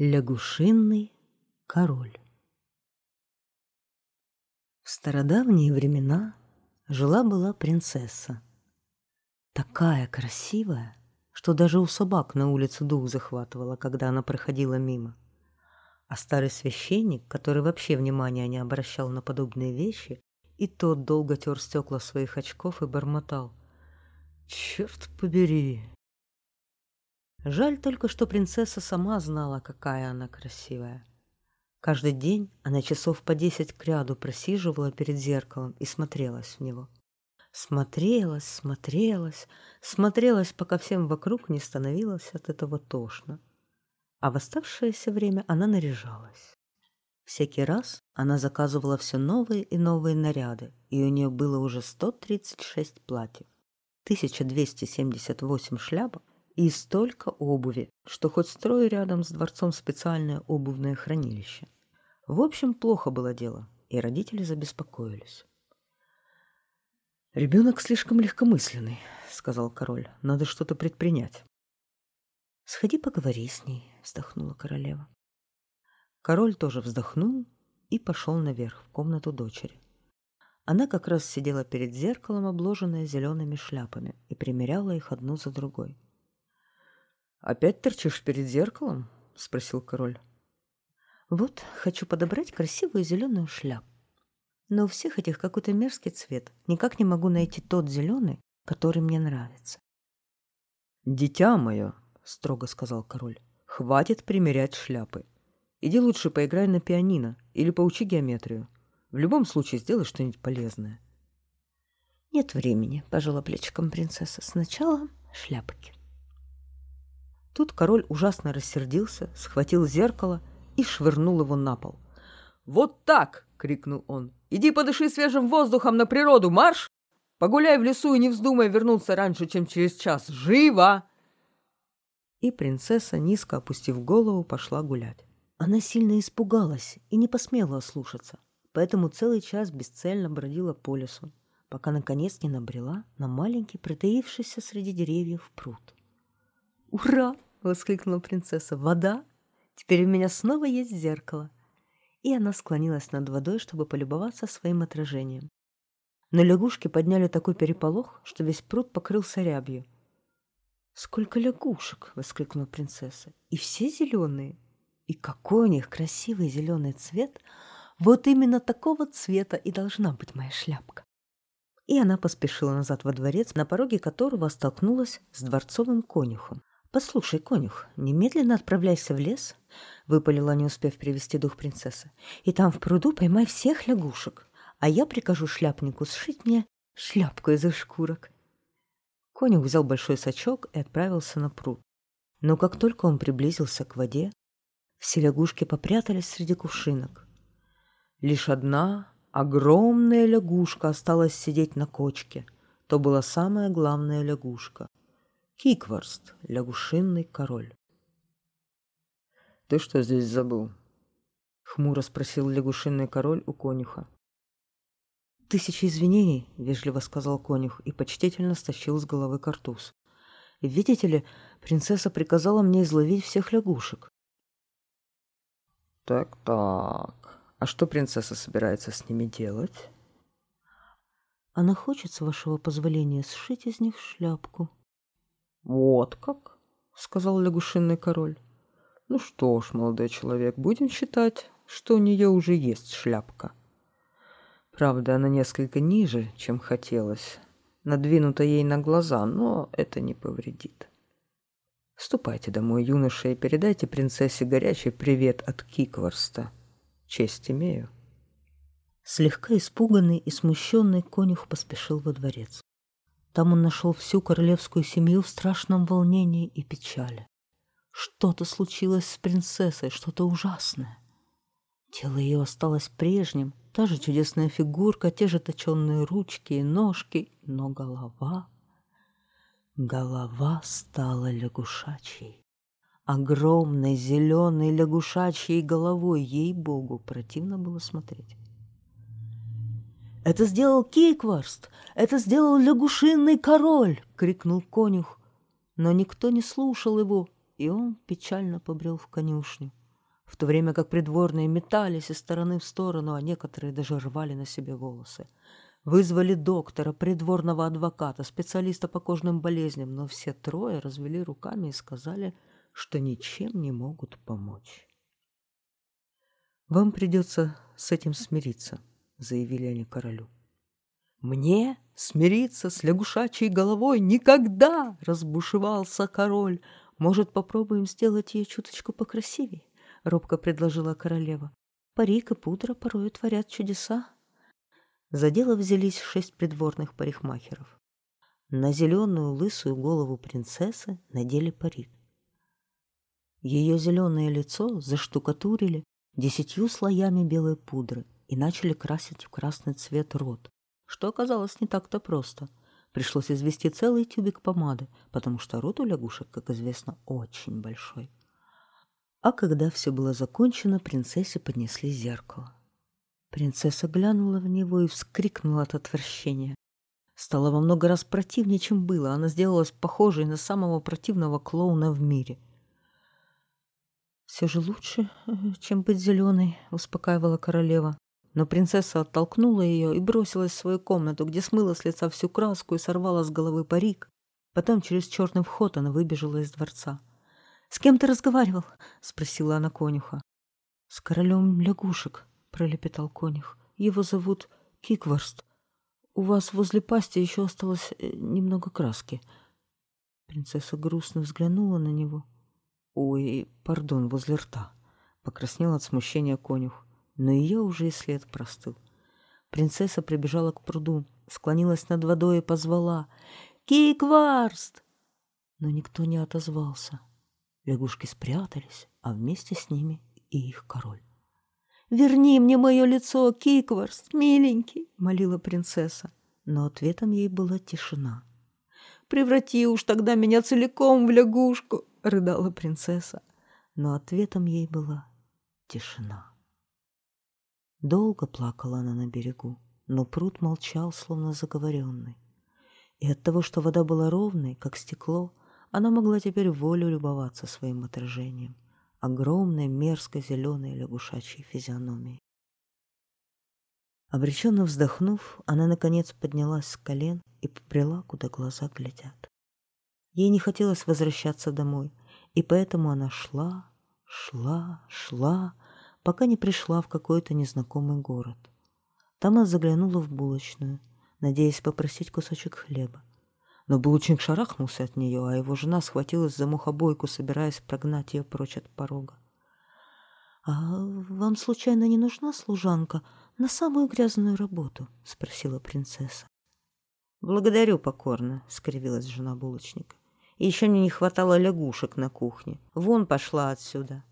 Лягушиный король. В стародавние времена жила-была принцесса. Такая красивая, что даже у собак на улице дух захватывала, когда она проходила мимо. А старый священник, который вообще внимания не обращал на подобные вещи, и тот долго тер стекла своих очков и бормотал: «Черт побери!» Жаль только, что принцесса сама знала, какая она красивая. Каждый день она часов по 10 кряду просиживала перед зеркалом и смотрелась в него. Смотрелась, пока всем вокруг не становилось от этого тошно. А в оставшееся время она наряжалась. Всякий раз она заказывала все новые и новые наряды, и у нее было уже 136 платьев, 1278 шляпок и столько обуви, что хоть строй рядом с дворцом специальное обувное хранилище. В общем, плохо было дело, и родители забеспокоились. «Ребенок слишком легкомысленный», — сказал король. «Надо что-то предпринять». «Сходи поговори с ней», — вздохнула королева. Король тоже вздохнул и пошел наверх, в комнату дочери. Она как раз сидела перед зеркалом, обложенная зелеными шляпами, и примеряла их одну за другой. «Опять торчишь перед зеркалом?» — спросил король. «Вот, хочу подобрать красивую зеленую шляпу. Но у всех этих какой-то мерзкий цвет. Никак не могу найти тот зеленый, который мне нравится». «Дитя мое», — строго сказал король, — «хватит примерять шляпы. Иди лучше поиграй на пианино или поучи геометрию. В любом случае сделай что-нибудь полезное». «Нет времени», — пожала плечиком принцесса. «Сначала шляпки». Тут король ужасно рассердился, схватил зеркало и швырнул его на пол. «Вот так!» — крикнул он. «Иди подыши свежим воздухом на природу, марш! Погуляй в лесу и не вздумай вернуться раньше, чем через час. Живо!» И принцесса, низко опустив голову, пошла гулять. Она сильно испугалась и не посмела ослушаться, поэтому целый час бесцельно бродила по лесу, пока наконец не набрела на маленький, притаившийся среди деревьев пруд. «Ура!» — воскликнула принцесса. «Вода! Теперь у меня снова есть зеркало!» И она склонилась над водой, чтобы полюбоваться своим отражением. Но лягушки подняли такой переполох, что весь пруд покрылся рябью. «Сколько лягушек!» — воскликнула принцесса. «И все зеленые! И какой у них красивый зеленый цвет! Вот именно такого цвета и должна быть моя шляпка!» И она поспешила назад во дворец, на пороге которого столкнулась с дворцовым конюхом. «Послушай, конюх, немедленно отправляйся в лес», — выпалила, не успев привести дух принцессы, «и там в пруду поймай всех лягушек, а я прикажу шляпнику сшить мне шляпку из их шкурок». Конюх взял большой сачок и отправился на пруд. Но как только он приблизился к воде, все лягушки попрятались среди кувшинок. Лишь одна огромная лягушка осталась сидеть на кочке. То была самая главная лягушка. Кикворст, лягушиный король. «Ты что здесь забыл?» — хмуро спросил лягушиный король у конюха. «Тысячи извинений», — вежливо сказал конюх и почтительно стащил с головы картуз. «Видите ли, принцесса приказала мне изловить всех лягушек». «Так. А что принцесса собирается с ними делать?» «Она хочет, с вашего позволения, сшить из них шляпку». «Вот как?» — сказал лягушиный король. «Ну что ж, молодой человек, будем считать, что у нее уже есть шляпка. Правда, она несколько ниже, чем хотелось, надвинута ей на глаза, но это не повредит. Ступайте домой, юноша, и передайте принцессе горячий привет от Кикворста. Честь имею». Слегка испуганный и смущенный конюх поспешил во дворец. Там он нашел всю королевскую семью в страшном волнении и печали. Что-то случилось с принцессой, что-то ужасное. Тело ее осталось прежним, та же чудесная фигурка, те же точенные ручки и ножки, но голова стала лягушачьей. Огромной зеленой лягушачьей головой, ей-богу, противно было смотреть. «Это сделал Кикворст! Это сделал лягушиный король!» — крикнул конюх. Но никто не слушал его, и он печально побрел в конюшню. в то время как придворные метались из стороны в сторону, а некоторые даже рвали на себе волосы. Вызвали доктора, придворного адвоката, специалиста по кожным болезням, но все трое развели руками и сказали, что ничем не могут помочь. «Вам придется с этим смириться», — заявили они королю. «Мне смириться с лягушачьей головой никогда!» — разбушевался король. «Может, попробуем сделать ее чуточку покрасивее?» — робко предложила королева. «Парик и пудра порою творят чудеса». За дело взялись 6 придворных парикмахеров. На зеленую лысую голову принцессы надели парик. Ее зеленое лицо заштукатурили 10 слоями белой пудры и начали красить в красный цвет рот, что оказалось не так-то просто. Пришлось извести целый тюбик помады, потому что рот у лягушек, как известно, очень большой. А когда все было закончено, принцессе поднесли зеркало. Принцесса глянула в него и вскрикнула от отвращения. Стало во много раз противнее, чем было. Она сделалась похожей на самого противного клоуна в мире. «Все же лучше, чем быть зеленой», — успокаивала королева. Но принцесса оттолкнула ее и бросилась в свою комнату, где смыла с лица всю краску и сорвала с головы парик. Потом через черный вход она выбежала из дворца. «С кем ты разговаривал?» — спросила она конюха. «С королем лягушек», — пролепетал конюх. «Его зовут Кикворст. У вас возле пасти еще осталось немного краски». Принцесса грустно взглянула на него. «Ой, пардон, возле рта», — покраснел от смущения конюх. Но ее уже и след простыл. Принцесса прибежала к пруду, склонилась над водой и позвала: «Кикворст!» Но никто не отозвался. Лягушки спрятались, а вместе с ними и их король. «Верни мне мое лицо, Кикворст, миленький!» — молила принцесса. Но ответом ей была тишина. «Преврати уж тогда меня целиком в лягушку!» — рыдала принцесса. Но ответом ей была тишина. Долго плакала она на берегу, но пруд молчал, словно заговоренный. И от того, что вода была ровной, как стекло, она могла теперь волю любоваться своим отражением, огромной мерзкой зеленой лягушачьей физиономией. Обреченно вздохнув, она, наконец, поднялась с колен и побрела, куда глаза глядят. Ей не хотелось возвращаться домой, и поэтому она шла, пока не пришла в какой-то незнакомый город. Там она заглянула в булочную, надеясь попросить кусочек хлеба. Но булочник шарахнулся от нее, а его жена схватилась за мухобойку, собираясь прогнать ее прочь от порога. «А вам, случайно, не нужна служанка на самую грязную работу?» — спросила принцесса. «Благодарю покорно», — скривилась жена булочника. «И еще мне не хватало лягушек на кухне. Вон пошла отсюда».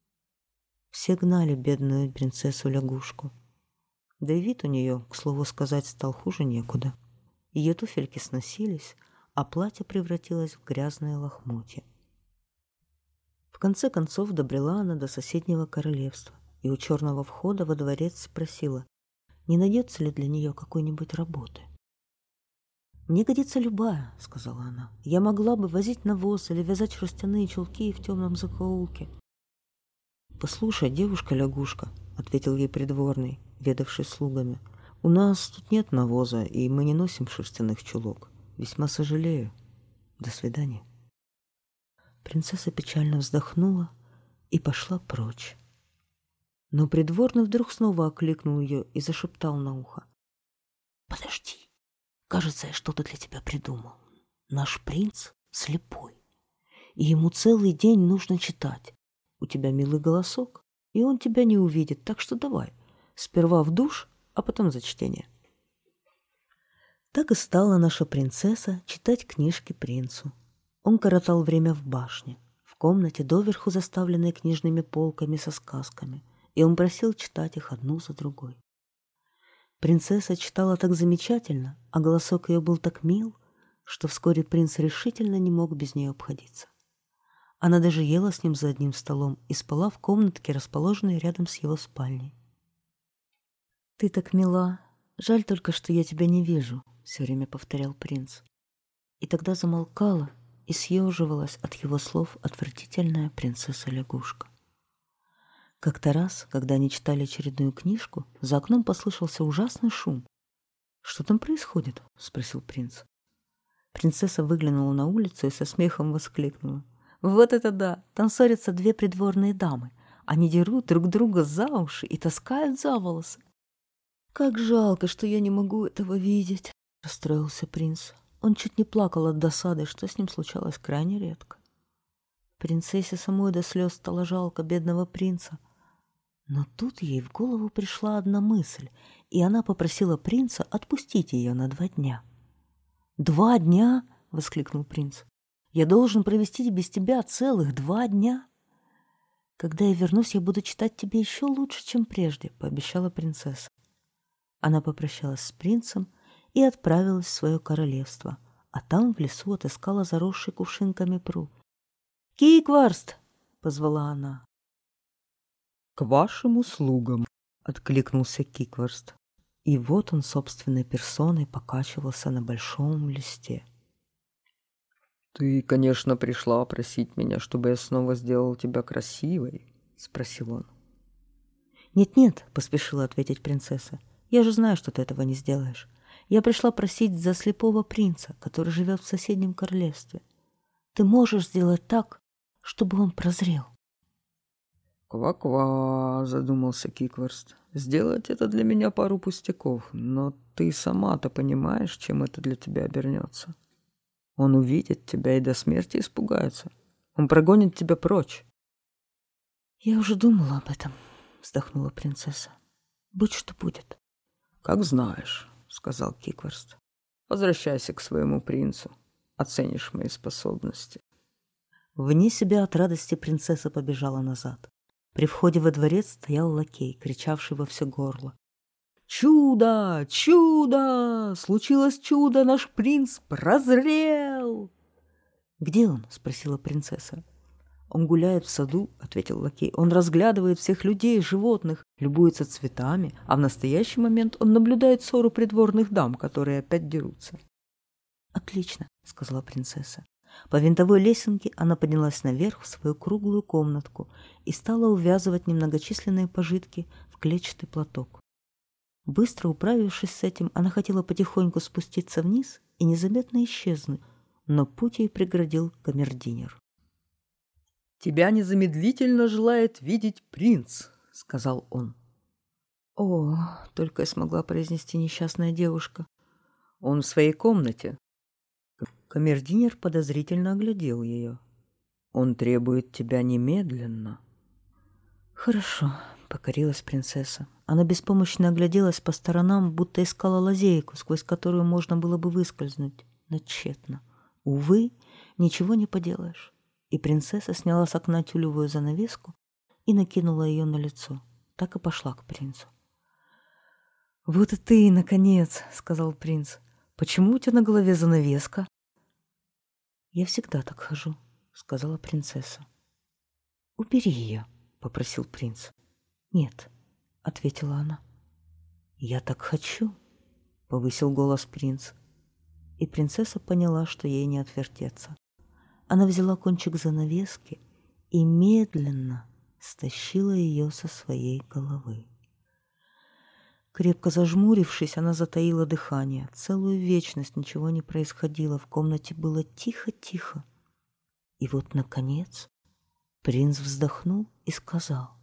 Все гнали бедную принцессу-лягушку. Да и вид у нее, к слову сказать, стал хуже некуда. Ее туфельки сносились, а платье превратилось в грязные лохмотья. В конце концов добрела она до соседнего королевства и у черного входа во дворец спросила, не найдется ли для нее какой-нибудь работы. «Мне годится любая», — сказала она. «Я могла бы возить навоз или вязать шерстяные чулки в темном закоулке». «Послушай, девушка-лягушка», — ответил ей придворный, ведавший слугами, «у нас тут нет навоза, и мы не носим шерстяных чулок. Весьма сожалею. До свидания». Принцесса печально вздохнула и пошла прочь. Но придворный вдруг снова окликнул ее и зашептал на ухо: «Подожди, кажется, я что-то для тебя придумал. Наш принц слепой, и ему целый день нужно читать. У тебя милый голосок, и он тебя не увидит, так что давай, сперва в душ, а потом за чтение». Так и стала наша принцесса читать книжки принцу. Он коротал время в башне, в комнате, доверху заставленной книжными полками со сказками, и он просил читать их одну за другой. Принцесса читала так замечательно, а голосок ее был так мил, что вскоре принц решительно не мог без нее обходиться. Она даже ела с ним за одним столом и спала в комнатке, расположенной рядом с его спальней. «Ты так мила, жаль только, что я тебя не вижу», — все время повторял принц. И тогда замолкала и съеживалась от его слов отвратительная принцесса-лягушка. Как-то раз, когда они читали очередную книжку, за окном послышался ужасный шум. «Что там происходит?» — спросил принц. Принцесса выглянула на улицу и со смехом воскликнула. «Вот это да! Там ссорятся две придворные дамы. Они дерут друг друга за уши и таскают за волосы». «Как жалко, что я не могу этого видеть!» — расстроился принц. Он чуть не плакал от досады, что с ним случалось крайне редко. Принцессе самой до слез стало жалко бедного принца. Но тут ей в голову пришла одна мысль, и она попросила принца отпустить ее на 2 дня. 2 дня? — воскликнул принц. Я должен провести без тебя целых 2 дня? Когда я вернусь, я буду читать тебе еще лучше, чем прежде, — пообещала принцесса. Она попрощалась с принцем и отправилась в свое королевство, а там в лесу отыскала заросший кувшинками пруд. «Кикварст!» — позвала она. «К вашим услугам!» — откликнулся Кикварст. И вот он собственной персоной покачивался на большом листе. «Ты, конечно, пришла просить меня, чтобы я снова сделал тебя красивой?» — спросил он. «Нет-нет», — поспешила ответить принцесса. «Я же знаю, что ты этого не сделаешь. Я пришла просить за слепого принца, который живет в соседнем королевстве. Ты можешь сделать так, чтобы он прозрел?» «Ква-ква», — задумался Кикварст. «Сделать это для меня пару пустяков, но ты сама-то понимаешь, чем это для тебя обернется. Он увидит тебя и до смерти испугается. Он прогонит тебя прочь». «Я уже думала об этом», — вздохнула принцесса. «Будь что будет». «Как знаешь», — сказал Кикварст. «Возвращайся к своему принцу. Оценишь мои способности». Вне себя от радости принцесса побежала назад. При входе во дворец стоял лакей, кричавший во все горло. «Чудо! Чудо! Случилось чудо! Наш принц прозрел!» «Где он?» — спросила принцесса. «Он гуляет в саду», — ответил лакей. «Он разглядывает всех людей, животных, любуется цветами, а в настоящий момент он наблюдает ссору придворных дам, которые опять дерутся». «Отлично», — сказала принцесса. По винтовой лесенке она поднялась наверх в свою круглую комнатку и стала увязывать немногочисленные пожитки в клетчатый платок. Быстро управившись с этим, она хотела потихоньку спуститься вниз и незаметно исчезнуть, но путь ей преградил камердинер. «Тебя незамедлительно желает видеть принц», — сказал он. «О!» — только и смогла произнести несчастная девушка. «Он в своей комнате». Камердинер подозрительно оглядел ее. «Он требует тебя немедленно». «Хорошо», — покорилась принцесса. Она беспомощно огляделась по сторонам, будто искала лазейку, сквозь которую можно было бы выскользнуть, но тщетно. Увы, ничего не поделаешь. И принцесса сняла с окна тюлевую занавеску и накинула ее на лицо. Так и пошла к принцу. «Вот и ты, наконец», — сказал принц. «Почему у тебя на голове занавеска?» «Я всегда так хожу», — сказала принцесса. «Убери ее», — попросил принц. «Нет», — ответила она. «Я так хочу», — повысил голос принц. И принцесса поняла, что ей не отвертеться. Она взяла кончик занавески и медленно стащила ее со своей головы. Крепко зажмурившись, она затаила дыхание. Целую вечность ничего не происходило. В комнате было тихо-тихо. И вот, наконец, принц вздохнул и сказал: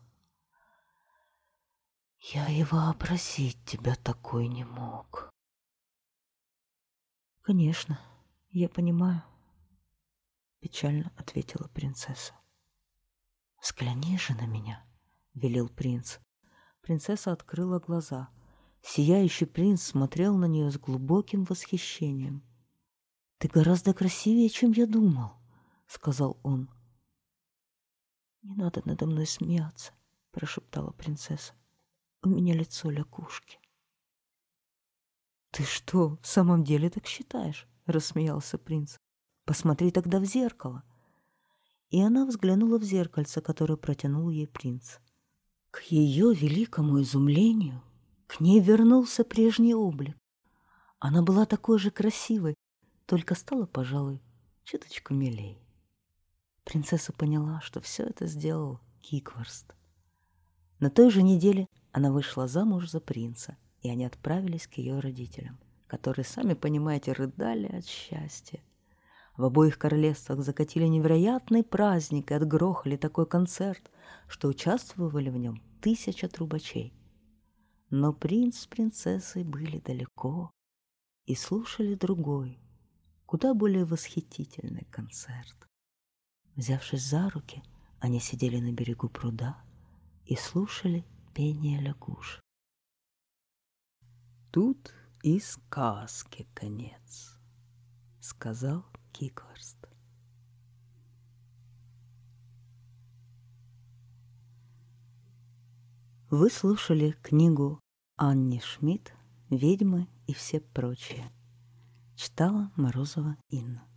«Я и вообразить тебя такой не мог». «Конечно, я понимаю», — печально ответила принцесса. «Взгляни же на меня», — велел принц. Принцесса открыла глаза. Сияющий принц смотрел на нее с глубоким восхищением. «Ты гораздо красивее, чем я думал», — сказал он. «Не надо надо мной смеяться», — прошептала принцесса. «У меня лицо лягушки». «Ты что, в самом деле так считаешь?» — рассмеялся принц. «Посмотри тогда в зеркало». И она взглянула в зеркальце, которое протянул ей принц. К ее великому изумлению к ней вернулся прежний облик. Она была такой же красивой, только стала, пожалуй, чуточку милей. Принцесса поняла, что все это сделал Кикварст. На той же неделе она вышла замуж за принца, и они отправились к ее родителям, которые, сами понимаете, рыдали от счастья. В обоих королевствах закатили невероятный праздник и отгрохали такой концерт, что участвовали в нем 1000 трубачей. Но принц с принцессой были далеко и слушали другой, куда более восхитительный концерт. Взявшись за руки, они сидели на берегу пруда и слушали пение лягушек. «Тут и сказке конец», — сказал Кикхорст. Вы слушали книгу Анни Шмидт «Ведьмы и все прочие». Читала Морозова Инна.